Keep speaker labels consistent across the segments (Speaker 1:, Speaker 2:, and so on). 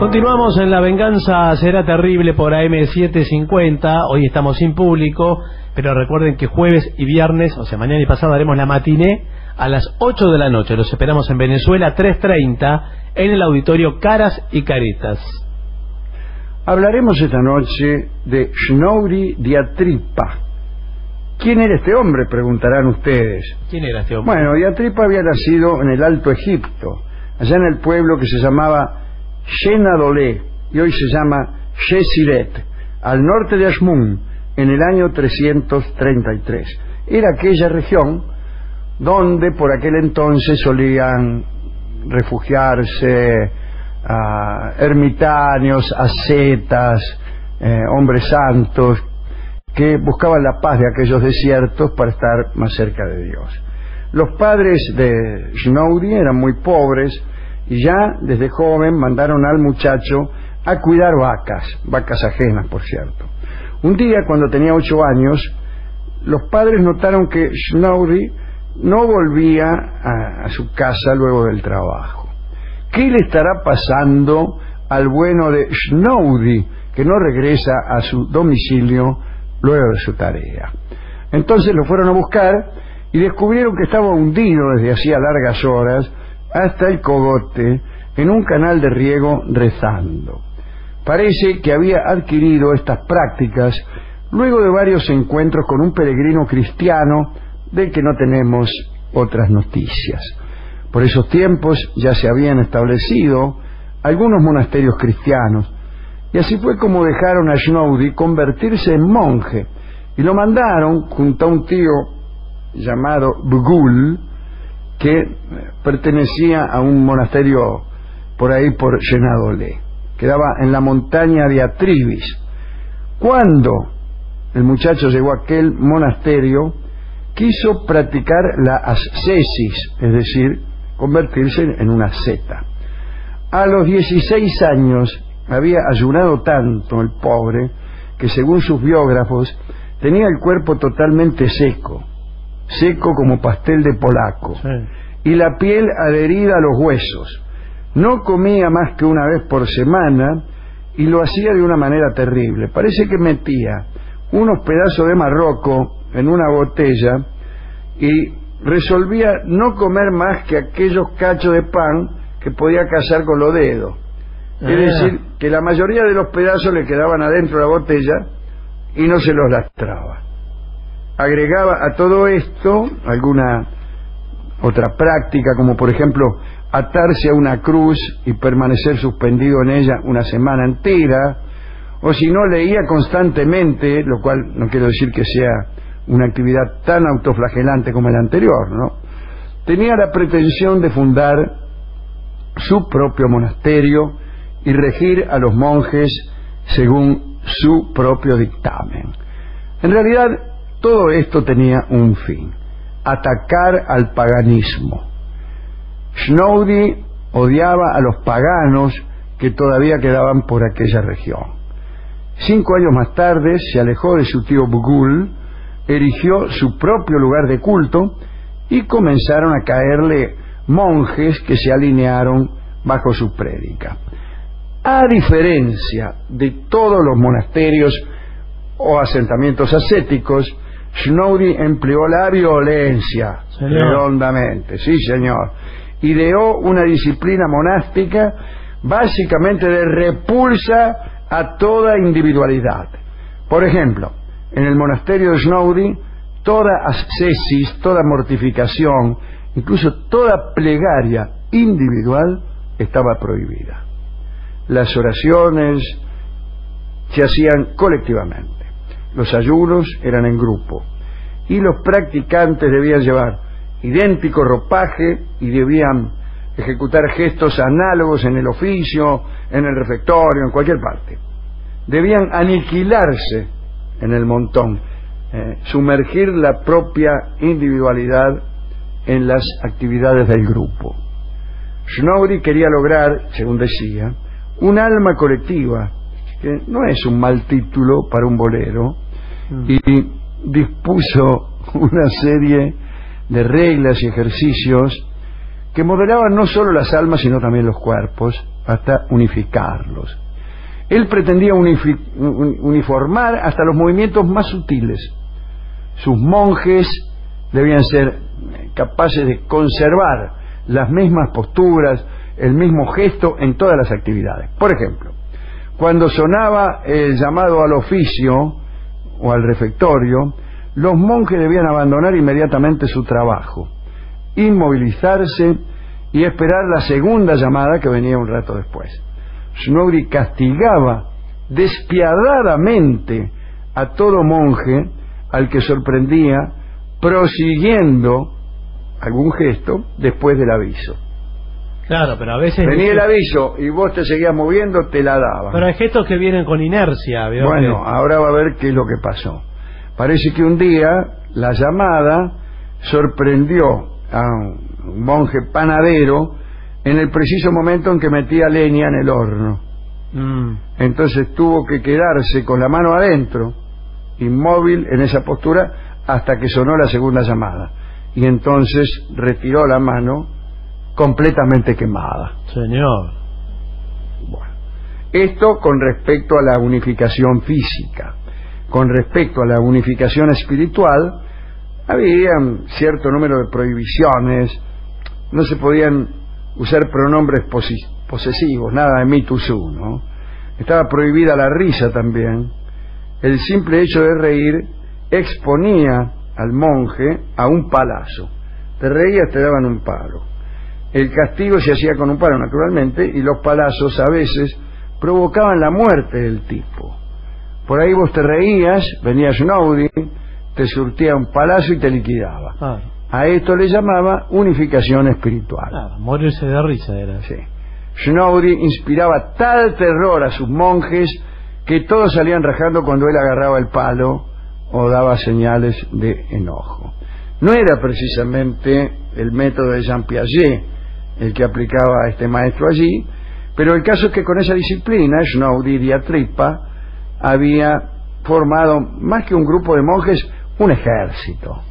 Speaker 1: Continuamos en La Venganza Será Terrible por AM750. Hoy estamos sin público, pero recuerden que jueves y viernes, o sea, mañana y pasado, haremos la matiné a las 8 de la noche. Los esperamos en Venezuela 3:30 en el auditorio Caras y Caretas.
Speaker 2: Hablaremos esta noche de Snorri Diatripa. ¿Quién era este hombre?, preguntarán ustedes.
Speaker 1: ¿Quién era este hombre?
Speaker 2: Bueno, Diatripa había nacido en el Alto Egipto, allá en el pueblo que se llamaba Shenadolé, y hoy se llama Shesiret, al norte de Ashmun, en el año 333. Era aquella región donde por aquel entonces solían refugiarse ermitaños, ascetas, hombres santos, que buscaban la paz de aquellos desiertos para estar más cerca de Dios. Los padres de Snorri eran muy pobres y ya desde joven mandaron al muchacho a cuidar vacas ajenas, por cierto. Un día, cuando tenía 8 años, los padres notaron que Snorri no volvía a su casa luego del trabajo. ¿Qué le estará pasando al bueno de Snorri, que no regresa a su domicilio luego de su tarea? Entonces lo fueron a buscar y descubrieron que estaba hundido desde hacía largas horas hasta el cogote en un canal de riego rezando. Parece que había adquirido estas prácticas luego de varios encuentros con un peregrino cristiano del que no tenemos otras noticias. Por esos tiempos ya se habían establecido algunos monasterios cristianos, y así fue como dejaron a Snorri convertirse en monje y lo mandaron junto a un tío llamado Bugul, que pertenecía a un monasterio por ahí por Shenadolé. Quedaba en la montaña de Atribis. Cuando el muchacho llegó a aquel monasterio, quiso practicar la ascesis, es decir, convertirse en una asceta. A los 16 años había ayunado tanto el pobre que, según sus biógrafos, tenía el cuerpo totalmente seco como pastel de polaco, sí, y la piel adherida a los huesos. No comía más que una vez por semana y lo hacía de una manera terrible. Parece que metía unos pedazos de marroco en una botella y resolvía no comer más que aquellos cachos de pan que podía cazar con los dedos. Es decir, que la mayoría de los pedazos le quedaban adentro de la botella y no se los lastraba. Agregaba a todo esto alguna otra práctica, como por ejemplo atarse a una cruz y permanecer suspendido en ella una semana entera, o si no, leía constantemente, lo cual no quiero decir que sea una actividad tan autoflagelante como la anterior, ¿no? Tenía la pretensión de fundar su propio monasterio y regir a los monjes según su propio dictamen. En realidad, todo esto tenía un fin: atacar al paganismo. Snorri odiaba a los paganos que todavía quedaban por aquella región. 5 años más tarde se alejó de su tío Bugul, erigió su propio lugar de culto y comenzaron a caerle monjes que se alinearon bajo su prédica. A diferencia de todos los monasterios o asentamientos ascéticos, Snorri empleó la violencia redondamente, sí señor. Ideó una disciplina monástica básicamente de repulsa a toda individualidad. Por ejemplo, en el monasterio de Snorri, toda ascesis, toda mortificación, incluso toda plegaria individual estaba prohibida. Las oraciones se hacían colectivamente. Los ayunos eran en grupo y los practicantes debían llevar idéntico ropaje y debían ejecutar gestos análogos en el oficio, en el refectorio, en cualquier parte. Debían aniquilarse en el montón, sumergir la propia individualidad en las actividades del grupo. Snorri quería lograr, según decía, un alma colectiva, que no es un mal título para un bolero, y dispuso una serie de reglas y ejercicios que modelaban no solo las almas sino también los cuerpos, hasta unificarlos. Él pretendía uniformar hasta los movimientos más sutiles. Sus monjes debían ser capaces de conservar las mismas posturas, el mismo gesto en todas las actividades. Por ejemplo, cuando sonaba el llamado al oficio o al refectorio, los monjes debían abandonar inmediatamente su trabajo, inmovilizarse y esperar la segunda llamada que venía un rato después. Snorri castigaba despiadadamente a todo monje al que sorprendía prosiguiendo algún gesto después del aviso.
Speaker 1: Claro, pero a veces...
Speaker 2: Venía el aviso y vos te seguías moviendo, te la daban.
Speaker 1: Pero hay gestos que vienen con inercia.
Speaker 2: Bueno, ahora va a ver qué es lo que pasó. Parece que un día la llamada sorprendió a un monje panadero en el preciso momento en que metía leña en el horno. Entonces tuvo que quedarse con la mano adentro, inmóvil en esa postura, hasta que sonó la segunda llamada. Y entonces retiró la mano completamente quemada.
Speaker 1: Señor.
Speaker 2: Bueno, esto con respecto a la unificación física. Con respecto a la unificación espiritual, había cierto número de prohibiciones. No se podían usar pronombres posesivos, nada de me too soon, ¿no? Estaba prohibida la risa también. El simple hecho de reír exponía al monje a un palazo. Te reías, te daban un palo. El castigo se hacía con un palo, naturalmente, y los palazos a veces provocaban la muerte del tipo. Por ahí vos te reías, venía Snorri, te surtía un palazo y te liquidaba. A esto le llamaba unificación espiritual.
Speaker 1: Morirse de risa era.
Speaker 2: Sí. Snorri inspiraba tal terror a sus monjes que todos salían rajando cuando él agarraba el palo o daba señales de enojo. No era precisamente el método de Jean Piaget el que aplicaba a este maestro allí, pero el caso es que con esa disciplina Snorri di Atrippa había formado más que un grupo de monjes, un ejército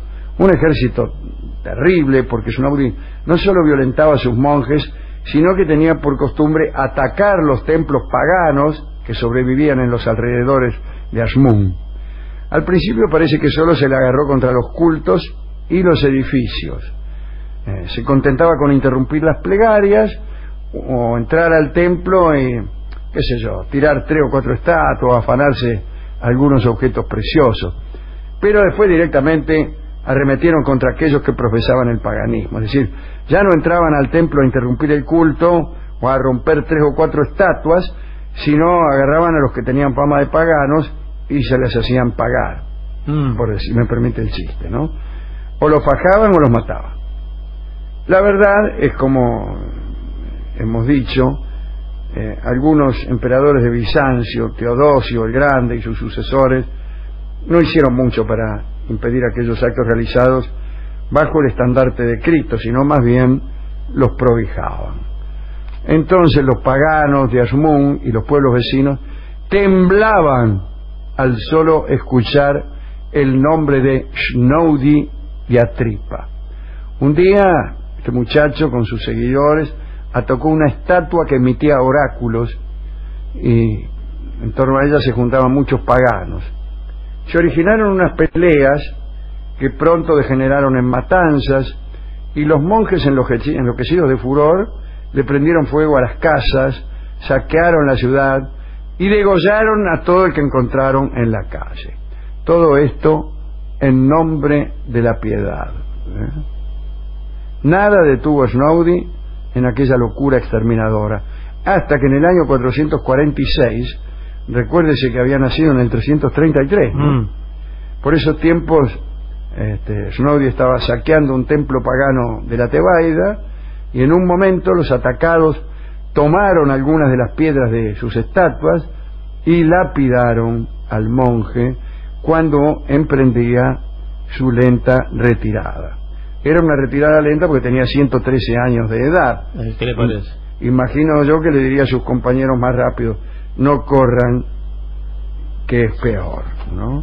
Speaker 2: terrible, porque Snorri no solo violentaba a sus monjes, sino que tenía por costumbre atacar los templos paganos que sobrevivían en los alrededores de Asmund. Al principio parece que solo se le agarró contra los cultos y los edificios. Se contentaba con interrumpir las plegarias o entrar al templo y, qué sé yo, tirar 3 o 4 estatuas, afanarse algunos objetos preciosos. Pero después directamente arremetieron contra aquellos que profesaban el paganismo. Es decir, ya no entraban al templo a interrumpir el culto o a romper 3 o 4 estatuas, sino agarraban a los que tenían fama de paganos y se les hacían pagar, por si me permite el chiste, ¿no? O los fajaban o los mataban. La verdad es, como hemos dicho, algunos emperadores de Bizancio, Teodosio el Grande y sus sucesores, no hicieron mucho para impedir aquellos actos realizados bajo el estandarte de Cristo, sino más bien los prohijaban. Entonces los paganos de Asmund y los pueblos vecinos temblaban al solo escuchar el nombre de Snorri di Atrippa. Un día este muchacho con sus seguidores atacó una estatua que emitía oráculos y en torno a ella se juntaban muchos paganos. Se originaron unas peleas que pronto degeneraron en matanzas y los monjes enloquecidos de furor le prendieron fuego a las casas, saquearon la ciudad y degollaron a todo el que encontraron en la calle. Todo esto en nombre de la piedad. Nada detuvo a Snorri en aquella locura exterminadora, hasta que en el año 446, recuérdese que había nacido en el 333, ¿no? Por esos tiempos Snorri estaba saqueando un templo pagano de la Tebaida y en un momento los atacados tomaron algunas de las piedras de sus estatuas y lapidaron al monje cuando emprendía su lenta retirada. Era una retirada lenta porque tenía 113 años de edad.
Speaker 1: ¿Qué le parece?
Speaker 2: Imagino yo que le diría a sus compañeros más rápido: no corran, que es peor, ¿no?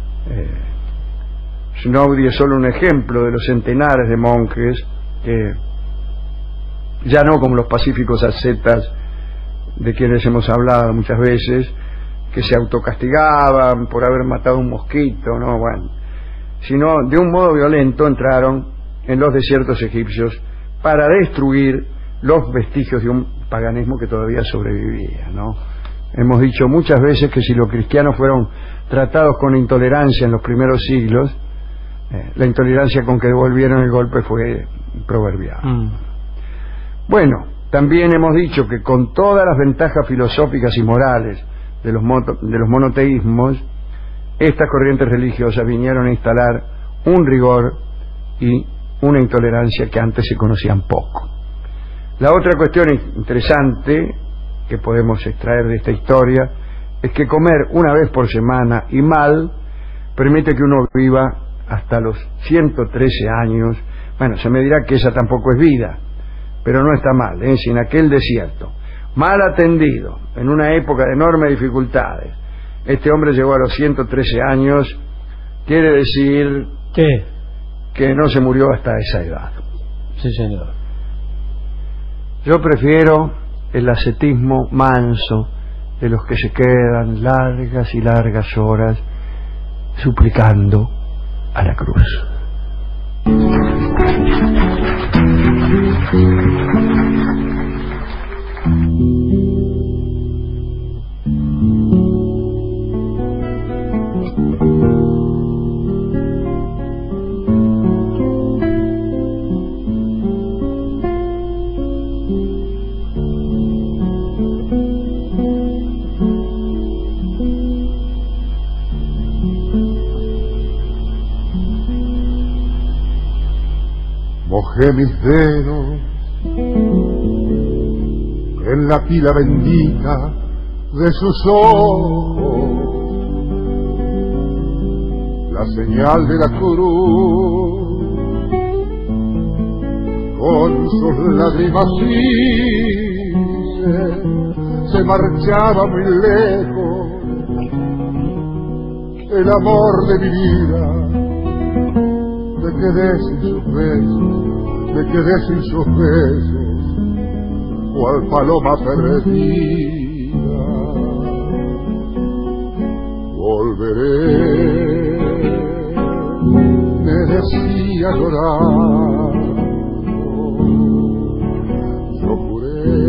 Speaker 2: Snorri es solo un ejemplo de los centenares de monjes que, ya no como los pacíficos ascetas, de quienes hemos hablado muchas veces, que se autocastigaban por haber matado un mosquito, ¿no? Bueno, sino de un modo violento entraron en los desiertos egipcios para destruir los vestigios de un paganismo que todavía sobrevivía, ¿no? Hemos dicho muchas veces que si los cristianos fueron tratados con intolerancia en los primeros siglos, la intolerancia con que devolvieron el golpe fue proverbial. Bueno, también hemos dicho que con todas las ventajas filosóficas y morales de los monoteísmos, estas corrientes religiosas vinieron a instalar un rigor y una intolerancia que antes se conocían poco. La otra cuestión interesante que podemos extraer de esta historia es que comer una vez por semana y mal permite que uno viva hasta los 113 años. Bueno, se me dirá que esa tampoco es vida, pero no está mal, ¿eh? Si en aquel desierto, mal atendido, en una época de enormes dificultades, este hombre llegó a los 113 años, quiere decir que no se murió hasta esa edad.
Speaker 1: Sí, señor.
Speaker 2: Yo prefiero el ascetismo manso de los que se quedan largas y largas horas suplicando a la cruz.
Speaker 3: Mojé mis dedos en la pila bendita de sus ojos, la señal de la cruz, con sus lágrimas se marchaba muy lejos el amor de mi vida. Me quedé sin sus besos, me quedé sin sus besos, cual paloma perdida. Volveré, me decía llorando, yo juré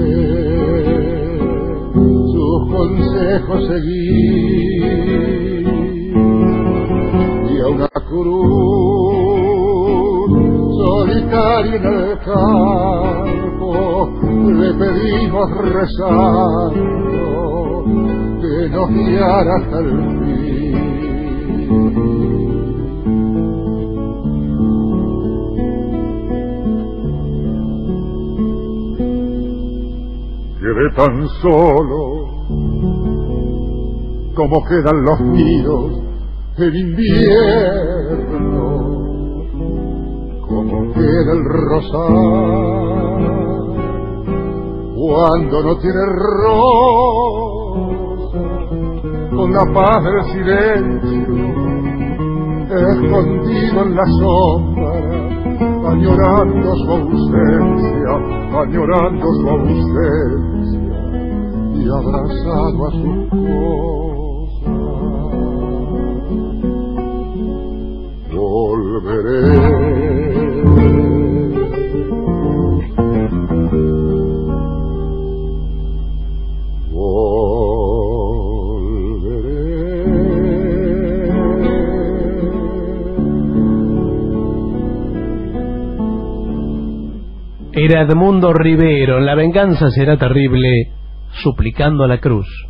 Speaker 3: sus consejos seguir, y a una cruz solitaria en el campo le pedimos rezando que nos guiara hasta el fin. Quedé tan solo como quedan los nidos en invierno, como queda el rosal cuando no tiene rosa, con la paz del silencio escondido en la sombra, añorando su ausencia, añorando su ausencia, y abrazado a sus cosas. Volveré,
Speaker 1: Era Edmundo Rivero en La venganza será terrible, suplicando a la cruz.